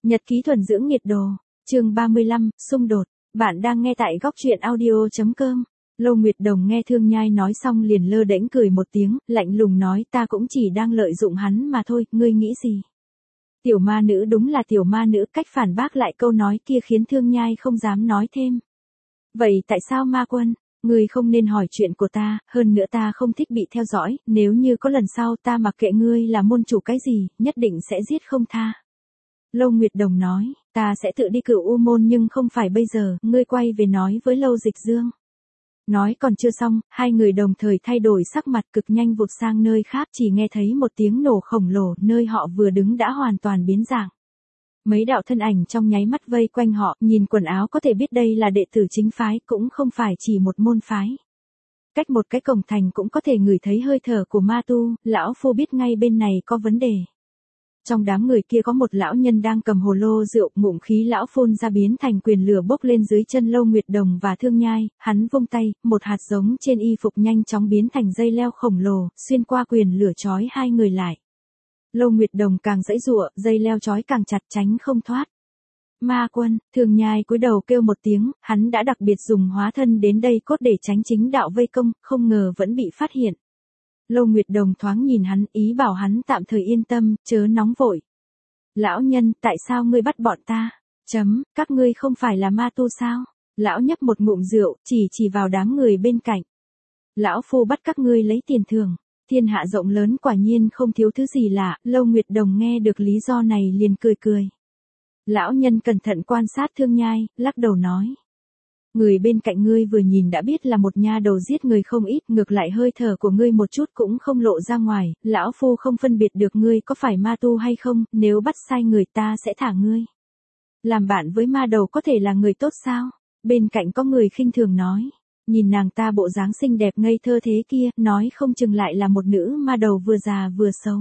Nhật ký thuần dưỡng nhiệt độ, chương 35, xung đột. Bạn đang nghe tại góc truyện audio.com. Lâu Nguyệt Đồng nghe Thương Nhai nói xong liền lơ đễnh cười một tiếng, lạnh lùng nói ta cũng chỉ đang lợi dụng hắn mà thôi, ngươi nghĩ gì? Tiểu ma nữ đúng là tiểu ma nữ, cách phản bác lại câu nói kia khiến Thương Nhai không dám nói thêm. Vậy tại sao ma quân? Ngươi không nên hỏi chuyện của ta, hơn nữa ta không thích bị theo dõi, nếu như có lần sau ta mặc kệ ngươi là môn chủ cái gì, nhất định sẽ giết không tha. Lâu Nguyệt Đồng nói, ta sẽ tự đi cửu U môn nhưng không phải bây giờ, ngươi quay về nói với Lâu Dịch Dương. Nói còn chưa xong, hai người đồng thời thay đổi sắc mặt cực nhanh vụt sang nơi khác, chỉ nghe thấy một tiếng nổ khổng lồ, nơi họ vừa đứng đã hoàn toàn biến dạng. Mấy đạo thân ảnh trong nháy mắt vây quanh họ, nhìn quần áo có thể biết đây là đệ tử chính phái, cũng không phải chỉ một môn phái. Cách một cái cổng thành cũng có thể ngửi thấy hơi thở của ma tu, lão phu biết ngay bên này có vấn đề. Trong đám người kia có một lão nhân đang cầm hồ lô rượu, ngụm khí lão phun ra biến thành quyền lửa bốc lên dưới chân Lâu Nguyệt Đồng và Thương Nhai, hắn vung tay, một hạt giống trên y phục nhanh chóng biến thành dây leo khổng lồ, xuyên qua quyền lửa trói hai người lại. Lâu Nguyệt Đồng càng giãy giụa, dây leo trói càng chặt tránh không thoát. Ma quân, Thương Nhai cúi đầu kêu một tiếng, hắn đã đặc biệt dùng hóa thân đến đây cốt để tránh chính đạo vây công, không ngờ vẫn bị phát hiện. Lâu Nguyệt Đồng thoáng nhìn hắn, ý bảo hắn tạm thời yên tâm, chớ nóng vội. Lão nhân, tại sao ngươi bắt bọn ta? Các ngươi không phải là ma tu sao? Lão nhấp một ngụm rượu, chỉ vào đám người bên cạnh. Lão phu bắt các ngươi lấy tiền thưởng. Thiên hạ rộng lớn quả nhiên không thiếu thứ gì lạ, Lâu Nguyệt Đồng nghe được lý do này liền cười. Lão nhân cẩn thận quan sát Thương Nhai, lắc đầu nói. Người bên cạnh ngươi vừa nhìn đã biết là một nha đầu giết người không ít, ngược lại hơi thở của ngươi một chút cũng không lộ ra ngoài, lão phu không phân biệt được ngươi có phải ma tu hay không, nếu bắt sai người ta sẽ thả ngươi. Làm bạn với ma đầu có thể là người tốt sao? Bên cạnh có người khinh thường nói. Nhìn nàng ta bộ dáng xinh đẹp ngây thơ thế kia, nói không chừng lại là một nữ ma đầu vừa già vừa xấu.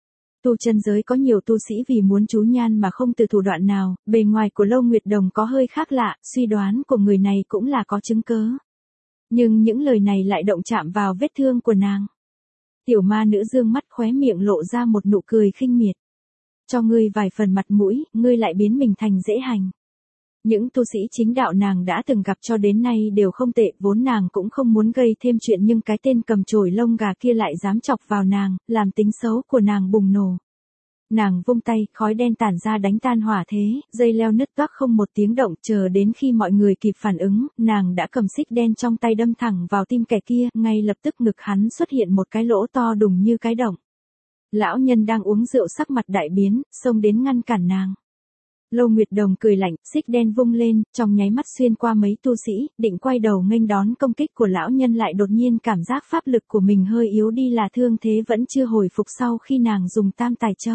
Tu chân giới có nhiều tu sĩ vì muốn chú nhan mà không từ thủ đoạn nào, bề ngoài của Lâu Nguyệt Đồng có hơi khác lạ, suy đoán của người này cũng là có chứng cớ. Nhưng những lời này lại động chạm vào vết thương của nàng. Tiểu ma nữ dương mắt khóe miệng lộ ra một nụ cười khinh miệt. Cho ngươi vài phần mặt mũi, ngươi lại biến mình thành dễ hành. Những tu sĩ chính đạo nàng đã từng gặp cho đến nay đều không tệ, vốn nàng cũng không muốn gây thêm chuyện nhưng cái tên cầm chổi lông gà kia lại dám chọc vào nàng, làm tính xấu của nàng bùng nổ. Nàng vung tay, khói đen tản ra đánh tan hỏa thế, dây leo nứt toác không một tiếng động, chờ đến khi mọi người kịp phản ứng, nàng đã cầm xích đen trong tay đâm thẳng vào tim kẻ kia, ngay lập tức ngực hắn xuất hiện một cái lỗ to đùng như cái động. Lão nhân đang uống rượu sắc mặt đại biến, xông đến ngăn cản nàng. Lâu Nguyệt Đồng cười lạnh, xích đen vung lên, trong nháy mắt xuyên qua mấy tu sĩ, định quay đầu nghênh đón công kích của lão nhân lại đột nhiên cảm giác pháp lực của mình hơi yếu đi, là thương thế vẫn chưa hồi phục sau khi nàng dùng tam tài châu.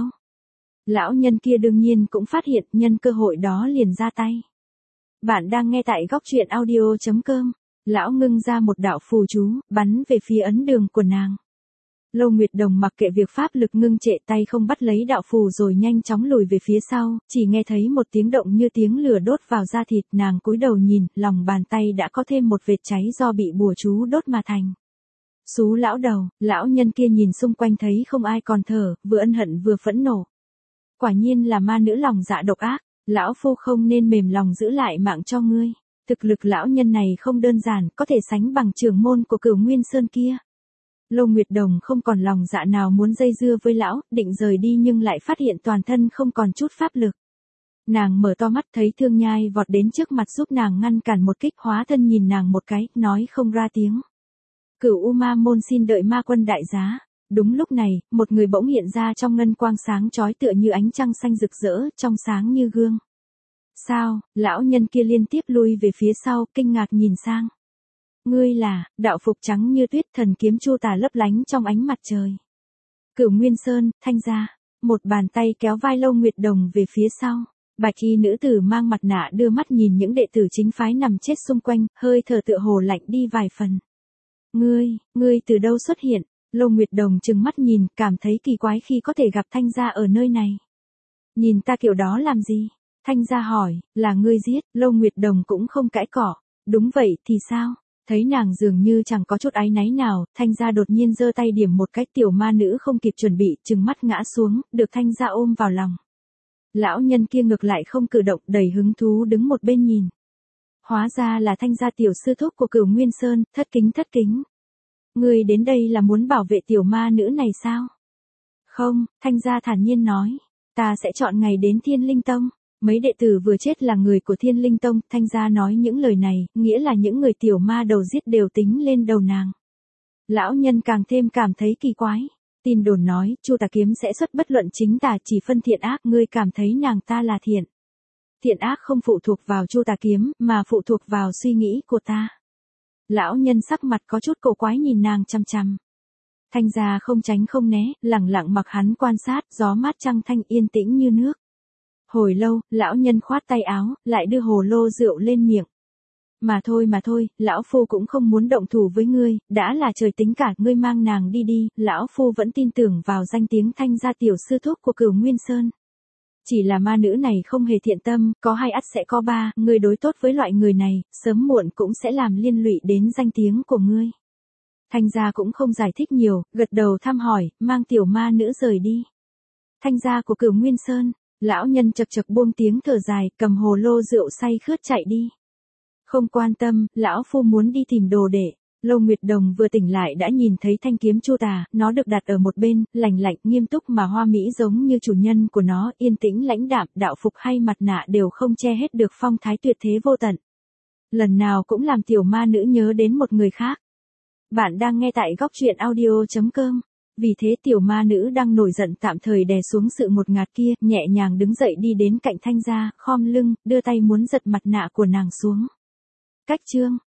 Lão nhân kia đương nhiên cũng phát hiện, nhân cơ hội đó liền ra tay. Bạn đang nghe tại góc truyện audio.com. Lão ngưng ra một đạo phù chú, bắn về phía ấn đường của nàng. Lâu Nguyệt Đồng mặc kệ việc pháp lực ngưng trệ, tay không bắt lấy đạo phù rồi nhanh chóng lùi về phía sau, chỉ nghe thấy một tiếng động như tiếng lửa đốt vào da thịt, nàng cúi đầu nhìn, lòng bàn tay đã có thêm một vệt cháy do bị bùa chú đốt mà thành. Xú lão đầu, lão nhân kia nhìn xung quanh thấy không ai còn thở, vừa ân hận vừa phẫn nộ. Quả nhiên là ma nữ lòng dạ độc ác, lão phu không nên mềm lòng giữ lại mạng cho ngươi. Thực lực lão nhân này không đơn giản, có thể sánh bằng trưởng môn của Cửu Nguyên Sơn kia. Lâu Nguyệt Đồng không còn lòng dạ nào muốn dây dưa với lão, định rời đi nhưng lại phát hiện toàn thân không còn chút pháp lực. Nàng mở to mắt thấy Thương Nhai vọt đến trước mặt giúp nàng ngăn cản một kích, hóa thân nhìn nàng một cái, nói không ra tiếng. Cửu U Ma môn xin đợi ma quân đại giá. Đúng lúc này, một người bỗng hiện ra trong ngân quang sáng chói tựa như ánh trăng xanh rực rỡ, trong sáng như gương. Sao? Lão nhân kia liên tiếp lui về phía sau, kinh ngạc nhìn sang. Ngươi là, đạo phục trắng như tuyết, thần kiếm chu tà lấp lánh trong ánh mặt trời. Cửu Nguyên Sơn, Thanh gia. Một bàn tay kéo vai Lâu Nguyệt Đồng về phía sau. Bạch y nữ tử mang mặt nạ đưa mắt nhìn những đệ tử chính phái nằm chết xung quanh, hơi thở tựa hồ lạnh đi vài phần. Ngươi từ đâu xuất hiện? Lâu Nguyệt Đồng trừng mắt nhìn, cảm thấy kỳ quái khi có thể gặp Thanh gia ở nơi này. Nhìn ta kiểu đó làm gì? Thanh gia hỏi, là ngươi giết? Lâu Nguyệt Đồng cũng không cãi cỏ. Đúng vậy thì sao? Thấy nàng dường như chẳng có chút áy náy nào, Thanh gia đột nhiên giơ tay điểm một cái, tiểu ma nữ không kịp chuẩn bị, trừng mắt ngã xuống, được Thanh gia ôm vào lòng. Lão nhân kia ngược lại không cử động, đầy hứng thú đứng một bên nhìn. Hóa ra là Thanh gia tiểu sư thúc của Cửu Nguyên Sơn, thất kính. Ngươi đến đây là muốn bảo vệ tiểu ma nữ này sao? Không, Thanh gia thản nhiên nói. Ta sẽ chọn ngày đến Thiên Linh Tông. Mấy đệ tử vừa chết là người của Thiên Linh Tông. Thanh gia nói những lời này, nghĩa là những người tiểu ma đầu giết đều tính lên đầu nàng. Lão nhân càng thêm cảm thấy kỳ quái. Tin đồn nói, Chu Tà Kiếm sẽ xuất bất luận chính tà, chỉ phân thiện ác. Ngươi cảm thấy nàng ta là thiện. Thiện ác không phụ thuộc vào Chu Tà Kiếm, mà phụ thuộc vào suy nghĩ của ta. Lão nhân sắc mặt có chút cổ quái nhìn nàng chằm chằm. Thanh gia không tránh không né, lẳng lặng mặc hắn quan sát, gió mát trăng thanh yên tĩnh như nước. Hồi lâu, lão nhân khoát tay áo, lại đưa hồ lô rượu lên miệng. Mà thôi, lão phu cũng không muốn động thủ với ngươi, đã là trời tính cả, ngươi mang nàng đi, lão phu vẫn tin tưởng vào danh tiếng Thanh gia tiểu sư thúc của Cửu Nguyên Sơn. Chỉ là ma nữ này không hề thiện tâm, có hai ắt sẽ có ba, ngươi đối tốt với loại người này, sớm muộn cũng sẽ làm liên lụy đến danh tiếng của ngươi. Thanh gia cũng không giải thích nhiều, gật đầu thăm hỏi, mang tiểu ma nữ rời đi. Thanh gia của Cửu Nguyên Sơn, lão nhân chật chật buông tiếng thở dài, cầm hồ lô rượu say khướt chạy đi. Không quan tâm, lão phu muốn đi tìm đồ đệ. Lâu Nguyệt Đồng vừa tỉnh lại đã nhìn thấy thanh kiếm Chu Tà, nó được đặt ở một bên, lạnh lạnh, nghiêm túc mà hoa mỹ giống như chủ nhân của nó, yên tĩnh lãnh đạm, đạo phục hay mặt nạ đều không che hết được phong thái tuyệt thế vô tận. Lần nào cũng làm tiểu ma nữ nhớ đến một người khác. Bạn đang nghe tại góc truyện audio.com. Vì thế tiểu ma nữ đang nổi giận tạm thời đè xuống sự một ngạt kia, nhẹ nhàng đứng dậy đi đến cạnh Thanh gia, khom lưng, đưa tay muốn giật mặt nạ của nàng xuống. Cách chương